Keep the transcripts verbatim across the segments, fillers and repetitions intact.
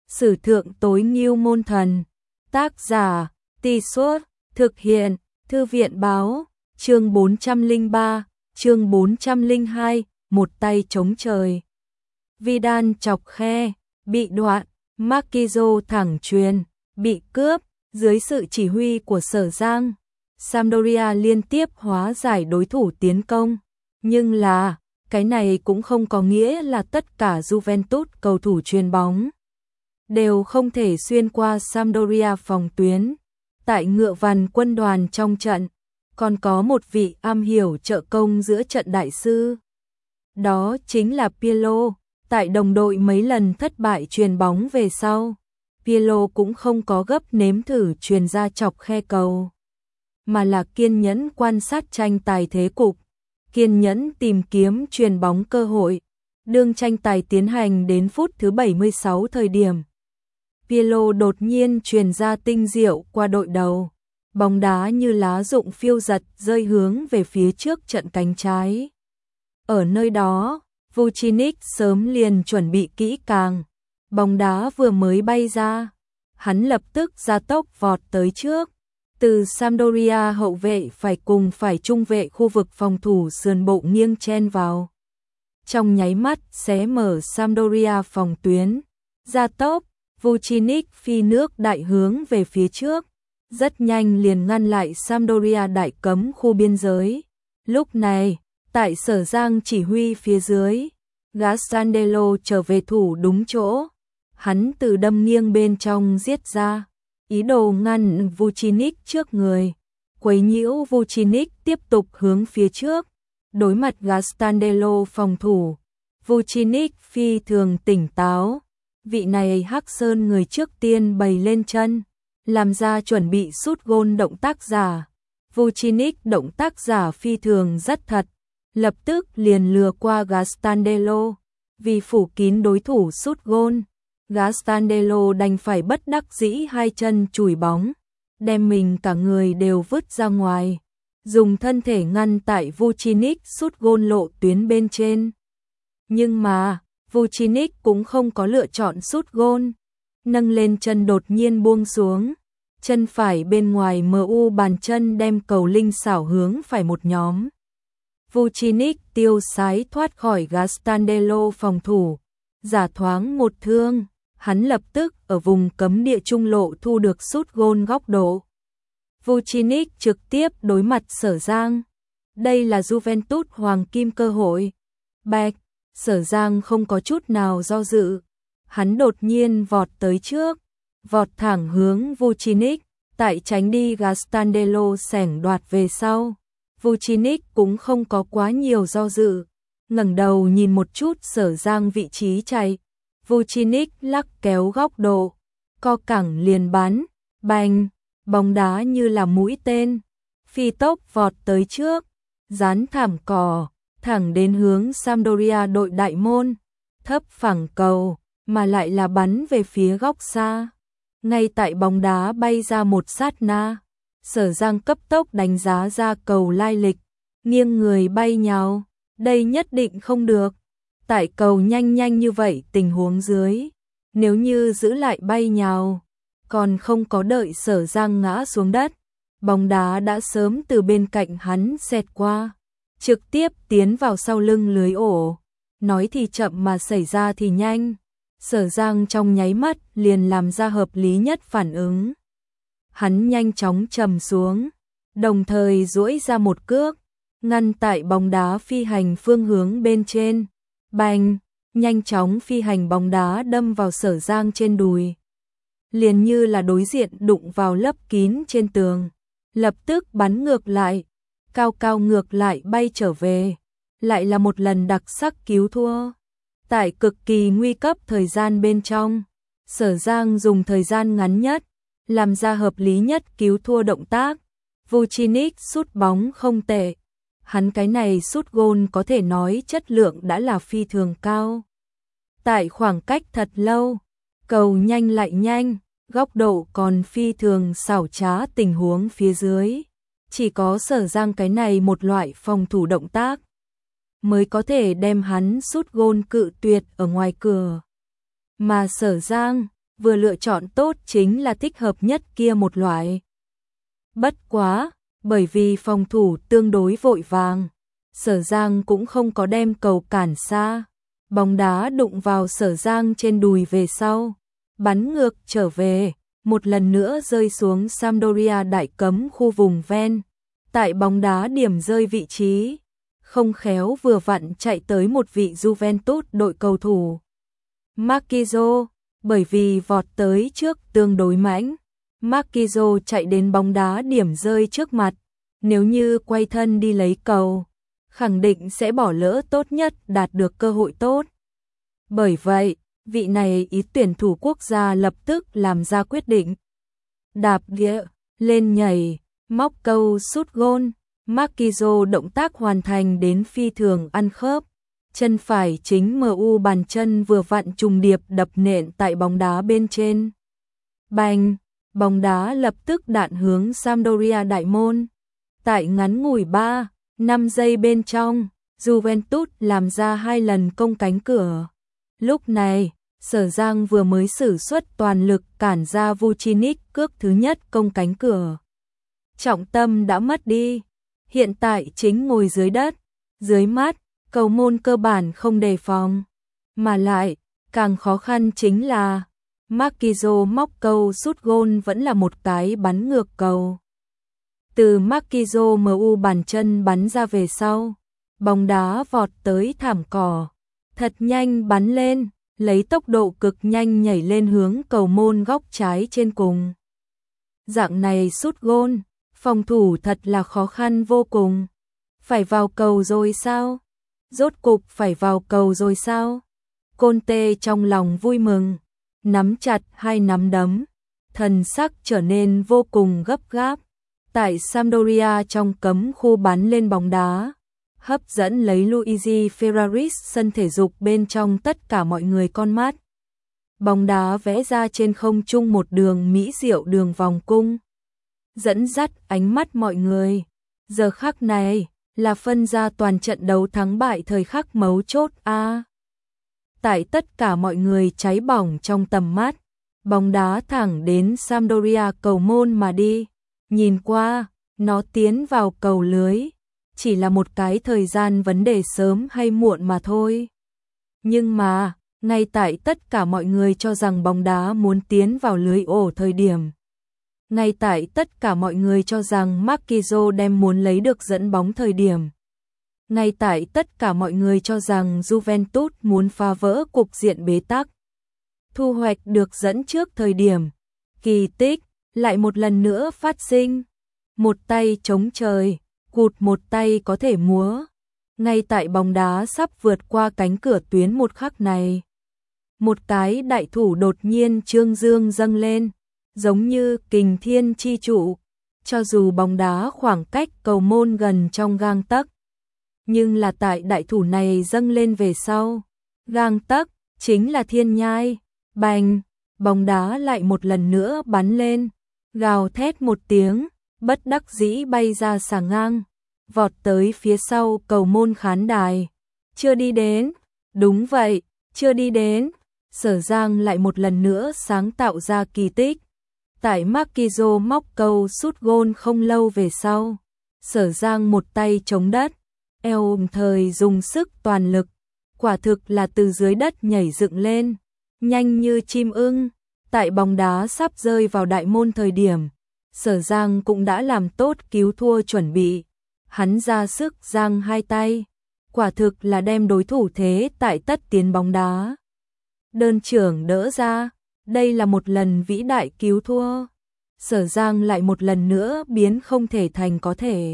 Sử thượng tối ngưu môn thần. Tác giả, Tì Suốt, thực hiện, Thư viện báo, chương bốn trăm lẻ ba, chương bốn trăm lẻ hai, một tay chống trời. Vidal chọc khe, bị đoạn, Marquinhos thẳng chuyền, bị cướp, dưới sự chỉ huy của Sở Giang. Sampdoria liên tiếp hóa giải đối thủ tiến công, nhưng là, cái này cũng không có nghĩa là tất cả Juventus cầu thủ chuyền bóng đều không thể xuyên qua Sampdoria phòng tuyến. Tại ngựa vằn quân đoàn trong trận, còn có một vị am hiểu trợ công giữa trận đại sư. Đó chính là Pirlo. Tại đồng đội mấy lần thất bại chuyền bóng về sau, Pirlo cũng không có gấp nếm thử chuyền ra chọc khe cầu, mà là kiên nhẫn quan sát tranh tài thế cục, kiên nhẫn tìm kiếm chuyền bóng cơ hội. Đương tranh tài tiến hành đến phút thứ bảy mươi sáu thời điểm, Pirlo đột nhiên chuyền ra tinh diệu qua đội đầu, bóng đá như lá rụng phiêu giật rơi hướng về phía trước trận cánh trái. Ở nơi đó, Vucinic sớm liền chuẩn bị kỹ càng, bóng đá vừa mới bay ra, hắn lập tức ra tốc vọt tới trước. Từ Sampdoria hậu vệ phải cùng phải trung vệ khu vực phòng thủ sườn bộ nghiêng chen vào, trong nháy mắt xé mở Sampdoria phòng tuyến. Ra tốc, Vucinic phi nước đại hướng về phía trước, rất nhanh liền ngăn lại Sampdoria đại cấm khu biên giới. Lúc này, tại Sở Giang chỉ huy phía dưới, Gastaldello trở về thủ đúng chỗ, hắn từ đâm nghiêng bên trong giết ra, ý đồ ngăn Vucinic trước người, quấy nhiễu Vucinic tiếp tục hướng phía trước. Đối mặt Gastaldello phòng thủ, Vucinic phi thường tỉnh táo, vị này Hắc Sơn người trước tiên bày lên chân, làm ra chuẩn bị sút gôn động tác giả. Vucinic động tác giả phi thường rất thật, lập tức liền lừa qua Gastaldello, vì phủ kín đối thủ sút gôn. Gastaldello đành phải bất đắc dĩ hai chân chùi bóng, đem mình cả người đều vứt ra ngoài, dùng thân thể ngăn tại Vucinic sút gôn lộ tuyến bên trên. Nhưng mà, Vucinic cũng không có lựa chọn sút gôn, nâng lên chân đột nhiên buông xuống, chân phải bên ngoài em u bàn chân đem cầu linh xảo hướng phải một nhóm. Vucinic tiêu sái thoát khỏi Gastaldello phòng thủ, giả thoáng một thương, hắn lập tức ở vùng cấm địa trung lộ thu được sút gôn góc độ. Vucinic trực tiếp đối mặt Sở Giang. Đây là Juventus hoàng kim cơ hội. Bạch, Sở Giang không có chút nào do dự, hắn đột nhiên vọt tới trước, vọt thẳng hướng Vucinic, tại tránh đi Gastaldello xẻng đoạt về sau. Vucinic cũng không có quá nhiều do dự, ngẩng đầu nhìn một chút Sở Giang vị trí chạy. Vucinic lắc kéo góc độ, co cẳng liền bắn, bành, bóng đá như là mũi tên, phi tốc vọt tới trước, dán thảm cỏ, thẳng đến hướng Sampdoria đội đại môn, thấp phẳng cầu, mà lại là bắn về phía góc xa. Ngay tại bóng đá bay ra một sát na, Sở Giang cấp tốc đánh giá ra cầu lai lịch, nghiêng người bay nhào, đây nhất định không được. Tại cầu nhanh nhanh như vậy tình huống dưới, nếu như giữ lại bay nhào, còn không có đợi Sở Giang ngã xuống đất, bóng đá đã sớm từ bên cạnh hắn xẹt qua, trực tiếp tiến vào sau lưng lưới ổ. Nói thì chậm mà xảy ra thì nhanh, Sở Giang trong nháy mắt liền làm ra hợp lý nhất phản ứng. Hắn nhanh chóng trầm xuống, đồng thời duỗi ra một cước, ngăn tại bóng đá phi hành phương hướng bên trên. Bành, nhanh chóng phi hành bóng đá đâm vào Sở Giang trên đùi, liền như là đối diện đụng vào lấp kín trên tường, lập tức bắn ngược lại, cao cao ngược lại bay trở về, lại là một lần đặc sắc cứu thua. Tại cực kỳ nguy cấp thời gian bên trong, Sở Giang dùng thời gian ngắn nhất, làm ra hợp lý nhất cứu thua động tác. Vucinic sút bóng không tệ, hắn cái này sút gôn có thể nói chất lượng đã là phi thường cao. Tại khoảng cách thật lâu, cầu nhanh lại nhanh, góc độ còn phi thường xảo trá tình huống phía dưới, chỉ có Sở Giang cái này một loại phòng thủ động tác mới có thể đem hắn sút gôn cự tuyệt ở ngoài cửa. Mà Sở Giang, vừa lựa chọn tốt chính là thích hợp nhất kia một loại. Bất quá, bởi vì phòng thủ tương đối vội vàng, Sở Giang cũng không có đem cầu cản xa. Bóng đá đụng vào Sở Giang trên đùi về sau, bắn ngược trở về, một lần nữa rơi xuống Sampdoria đại cấm khu vùng ven. Tại bóng đá điểm rơi vị trí, không khéo vừa vặn chạy tới một vị Juventus đội cầu thủ. Marquinhos, bởi vì vọt tới trước tương đối mãnh, Marquinhos chạy đến bóng đá điểm rơi trước mặt, nếu như quay thân đi lấy cầu, khẳng định sẽ bỏ lỡ tốt nhất đạt được cơ hội tốt. Bởi vậy, vị này ý tuyển thủ quốc gia lập tức làm ra quyết định. Đạp địa, lên nhảy, móc câu sút gôn, Marquinhos động tác hoàn thành đến phi thường ăn khớp. Chân phải chính em u bàn chân vừa vặn trùng điệp đập nện tại bóng đá bên trên. Bành, bóng đá lập tức đạn hướng Sampdoria đại môn. Tại ngắn ngủi ba, năm giây bên trong, Juventus làm ra hai lần công cánh cửa. Lúc này, Sở Giang vừa mới sử xuất toàn lực cản ra Vucinic cước thứ nhất công cánh cửa. Trọng tâm đã mất đi, hiện tại chính ngồi dưới đất, dưới mắt, cầu môn cơ bản không đề phòng. Mà lại, càng khó khăn chính là, Marquinhos móc câu sút gôn vẫn là một cái bắn ngược cầu. Từ Marquinhos em u bàn chân bắn ra về sau, bóng đá vọt tới thảm cỏ, thật nhanh bắn lên, lấy tốc độ cực nhanh nhảy lên hướng cầu môn góc trái trên cùng. Dạng này sút gôn, phòng thủ thật là khó khăn vô cùng. Phải vào cầu rồi sao? Rốt cục phải vào cầu rồi sao? Conte trong lòng vui mừng, nắm chặt hai nắm đấm, thần sắc trở nên vô cùng gấp gáp. Tại Sampdoria trong cấm khu bắn lên bóng đá, hấp dẫn lấy Luigi Ferraris sân thể dục bên trong tất cả mọi người con mắt. Bóng đá vẽ ra trên không trung một đường mỹ diệu đường vòng cung, dẫn dắt ánh mắt mọi người. Giờ khắc này là phân ra toàn trận đấu thắng bại thời khắc mấu chốt a. À, tại tất cả mọi người cháy bỏng trong tầm mắt, bóng đá thẳng đến Sampdoria cầu môn mà đi. Nhìn qua, nó tiến vào cầu lưới, chỉ là một cái thời gian vấn đề sớm hay muộn mà thôi. Nhưng mà, ngay tại tất cả mọi người cho rằng bóng đá muốn tiến vào lưới ổ thời điểm, ngay tại tất cả mọi người cho rằng Marquinhos đem muốn lấy được dẫn bóng thời điểm, ngay tại tất cả mọi người cho rằng Juventus muốn phá vỡ cục diện bế tắc, thu hoạch được dẫn trước thời điểm, kỳ tích lại một lần nữa phát sinh. Một tay chống trời, cụt một tay có thể múa. Ngay tại bóng đá sắp vượt qua cánh cửa tuyến một khắc này, một cái đại thủ đột nhiên trương dương dâng lên, giống như kình thiên chi trụ. Cho dù bóng đá khoảng cách cầu môn gần trong gang tấc, nhưng là tại đại thủ này dâng lên về sau, gang tấc chính là thiên nhai. Bành, bóng đá lại một lần nữa bắn lên, gào thét một tiếng, bất đắc dĩ bay ra xà ngang, vọt tới phía sau cầu môn khán đài. Chưa đi đến, đúng vậy, chưa đi đến. Sở Giang lại một lần nữa sáng tạo ra kỳ tích. Tại Marquinhos móc câu sút gôn không lâu về sau, Sở Giang một tay chống đất, eo thời dùng sức toàn lực, quả thực là từ dưới đất nhảy dựng lên, nhanh như chim ưng. Tại bóng đá sắp rơi vào đại môn thời điểm, Sở Giang cũng đã làm tốt cứu thua chuẩn bị. Hắn ra sức giang hai tay, quả thực là đem đối thủ thế tại tất tiến bóng đá đơn trưởng đỡ ra. Đây là một lần vĩ đại cứu thua. Sở Giang lại một lần nữa biến không thể thành có thể.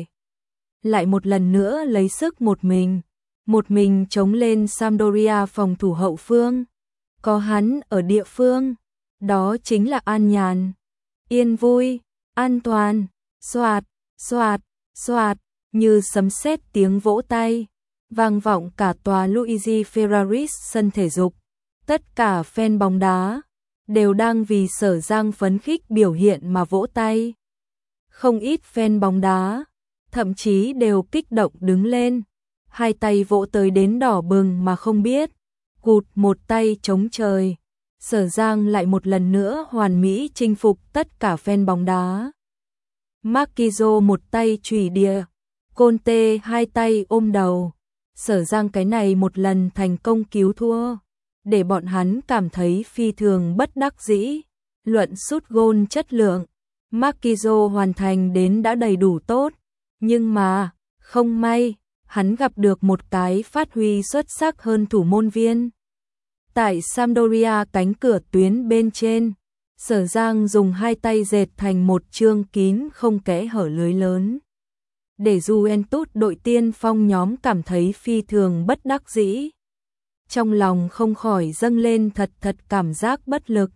Lại một lần nữa lấy sức một mình, một mình chống lên Sampdoria phòng thủ hậu phương. Có hắn ở địa phương, đó chính là an nhàn, yên vui, an toàn. Xoạt, xoạt, xoạt, như sấm sét tiếng vỗ tay, vang vọng cả tòa Luigi Ferraris sân thể dục. Tất cả fan bóng đá đều đang vì Sở Giang phấn khích biểu hiện mà vỗ tay. Không ít fan bóng đá thậm chí đều kích động đứng lên, hai tay vỗ tới đến đỏ bừng mà không biết, cụt một tay chống trời, Sở Giang lại một lần nữa hoàn mỹ chinh phục tất cả fan bóng đá. Marquinhos một tay chùy đĩa, Conte hai tay ôm đầu. Sở Giang cái này một lần thành công cứu thua, để bọn hắn cảm thấy phi thường bất đắc dĩ. Luận sút gôn chất lượng, Marquinhos hoàn thành đến đã đầy đủ tốt, nhưng mà, không may, hắn gặp được một cái phát huy xuất sắc hơn thủ môn viên. Tại Sampdoria cánh cửa tuyến bên trên, Sở Giang dùng hai tay dệt thành một chương kín không kẽ hở lưới lớn. Để Juventus đội tiên phong nhóm cảm thấy phi thường bất đắc dĩ. Trong lòng không khỏi dâng lên thật thật cảm giác bất lực.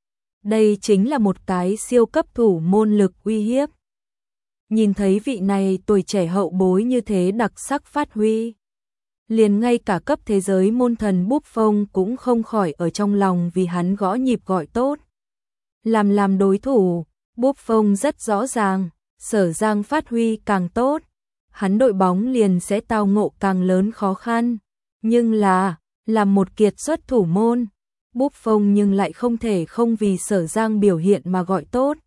Đây chính là một cái siêu cấp thủ môn lực uy hiếp. Nhìn thấy vị này tuổi trẻ hậu bối như thế đặc sắc phát huy. Liền ngay cả cấp thế giới môn thần Buffon cũng không khỏi ở trong lòng vì hắn gõ nhịp gọi tốt. Làm làm đối thủ, Buffon rất rõ ràng, Sở Giang phát huy càng tốt, hắn đội bóng liền sẽ tao ngộ càng lớn khó khăn. Nhưng là, làm một kiệt xuất thủ môn, Buffon nhưng lại không thể không vì Sở Giang biểu hiện mà gọi tốt.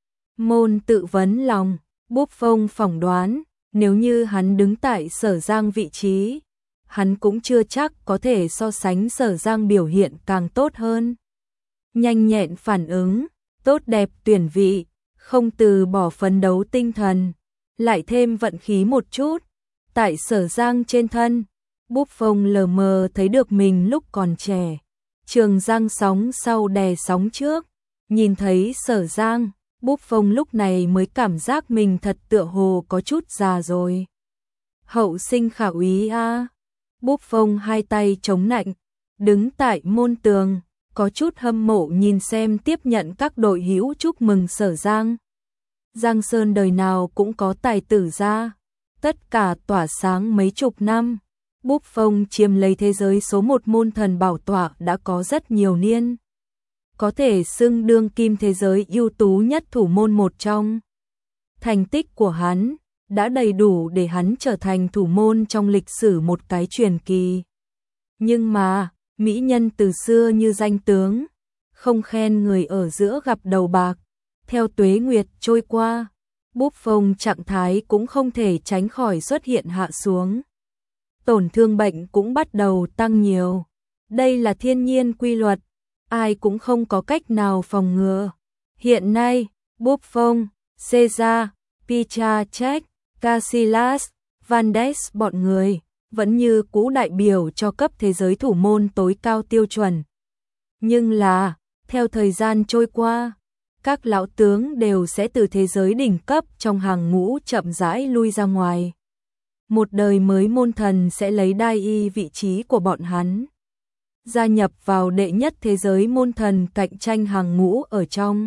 Môn tự vấn lòng, Buffon phỏng đoán, nếu như hắn đứng tại Sở Giang vị trí, hắn cũng chưa chắc có thể so sánh Sở Giang biểu hiện càng tốt hơn. Nhanh nhẹn phản ứng, tốt đẹp tuyển vị, không từ bỏ phấn đấu tinh thần, lại thêm vận khí một chút. Tại Sở Giang trên thân, Buffon lờ mờ thấy được mình lúc còn trẻ. Trường Giang sóng sau đè sóng trước, nhìn thấy Sở Giang, Buffon lúc này mới cảm giác mình thật tựa hồ có chút già rồi. Hậu sinh khả úy a. Buffon hai tay chống nạnh, đứng tại môn tường, có chút hâm mộ nhìn xem tiếp nhận các đội hữu chúc mừng Sở Giang. Giang Sơn đời nào cũng có tài tử ra, tất cả tỏa sáng mấy chục năm. Buffon chiếm lấy thế giới số một môn thần bảo tọa đã có rất nhiều niên. Có thể xưng đương kim thế giới ưu tú nhất thủ môn một trong. Thành tích của hắn đã đầy đủ để hắn trở thành thủ môn trong lịch sử một cái truyền kỳ. Nhưng mà, mỹ nhân từ xưa như danh tướng, không khen người ở giữa gặp đầu bạc. Theo tuế nguyệt trôi qua, Buffon trạng thái cũng không thể tránh khỏi xuất hiện hạ xuống. Tổn thương bệnh cũng bắt đầu tăng nhiều. Đây là thiên nhiên quy luật, ai cũng không có cách nào phòng ngừa. Hiện nay, Buffon, Cesar, Piszczek, Casillas, Van Ness bọn người vẫn như cũ đại biểu cho cấp thế giới thủ môn tối cao tiêu chuẩn. Nhưng là, theo thời gian trôi qua, các lão tướng đều sẽ từ thế giới đỉnh cấp trong hàng ngũ chậm rãi lui ra ngoài. Một đời mới môn thần sẽ lấy đai y vị trí của bọn hắn, gia nhập vào đệ nhất thế giới môn thần cạnh tranh hàng ngũ ở trong.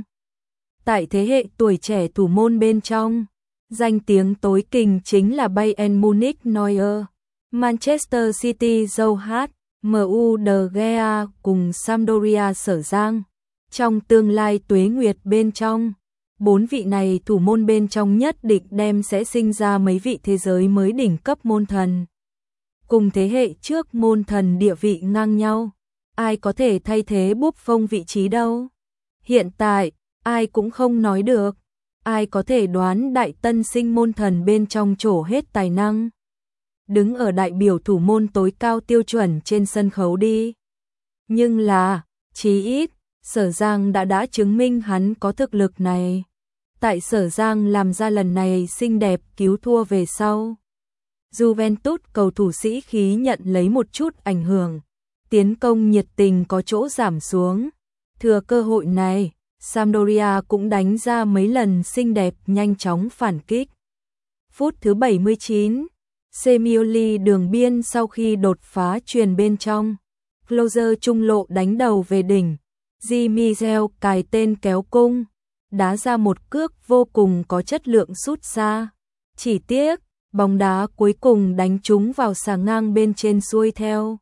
Tại thế hệ tuổi trẻ thủ môn bên trong, danh tiếng tối kình chính là Bayern Munich Neuer, Manchester City Joe Hart, em u De Gea cùng Sampdoria Sở Giang. Trong tương lai tuế nguyệt bên trong, bốn vị này thủ môn bên trong nhất định đem sẽ sinh ra mấy vị thế giới mới đỉnh cấp môn thần. Cùng thế hệ trước môn thần địa vị ngang nhau, ai có thể thay thế Buffon vị trí đâu. Hiện tại, ai cũng không nói được, ai có thể đoán đại tân sinh môn thần bên trong trổ hết tài năng. Đứng ở đại biểu thủ môn tối cao tiêu chuẩn trên sân khấu đi. Nhưng là, chí ít, Sở Giang đã đã chứng minh hắn có thực lực này. Tại Sở Giang làm ra lần này xinh đẹp cứu thua về sau, Juventus cầu thủ sĩ khí nhận lấy một chút ảnh hưởng, tiến công nhiệt tình có chỗ giảm xuống. Thừa cơ hội này, Sampdoria cũng đánh ra mấy lần xinh đẹp nhanh chóng phản kích. Phút thứ bảy mươi chín, Semioli đường biên sau khi đột phá truyền bên trong, Closer trung lộ đánh đầu về đỉnh, Di Michel cài tên kéo cung, đá ra một cước vô cùng có chất lượng sút xa. Chỉ tiếc, bóng đá cuối cùng đánh trúng vào xà ngang bên trên xuôi theo,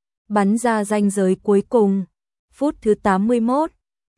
bắn ra ranh giới cuối cùng. Phút thứ tám mươi mốt,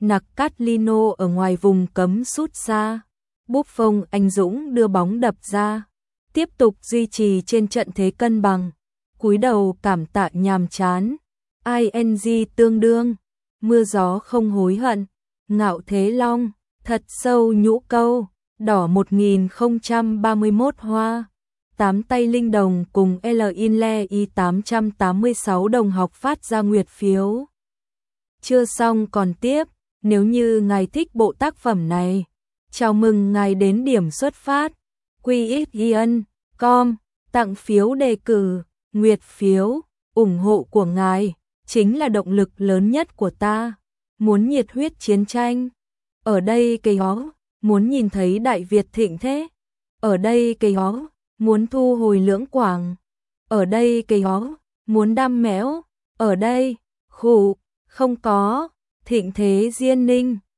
Nakatlino ở ngoài vùng cấm sút xa, Buffon anh dũng đưa bóng đập ra, tiếp tục duy trì trên trận thế cân bằng, cúi đầu cảm tạ nhàm chán, ing tương đương. mưa gió không hối hận, Ngạo Thế Long, thật sâu nhũ câu, đỏ một nghìn không trăm ba mươi mốt hoa, tám tay linh đồng cùng L in le i tám trăm tám mươi sáu đồng học phát ra nguyệt phiếu. Chưa xong còn tiếp, nếu như ngài thích bộ tác phẩm này, chào mừng ngài đến điểm xuất phát, quy ích yên com, tặng phiếu đề cử, nguyệt phiếu, ủng hộ của ngài chính là động lực lớn nhất của ta. Muốn nhiệt huyết chiến tranh, ở đây cây ó, muốn nhìn thấy Đại Việt thịnh thế, ở đây cây ó, muốn thu hồi Lưỡng Quảng, ở đây cây ó, muốn đam mẽo, ở đây, khủ, không có, thịnh thế Diên Ninh.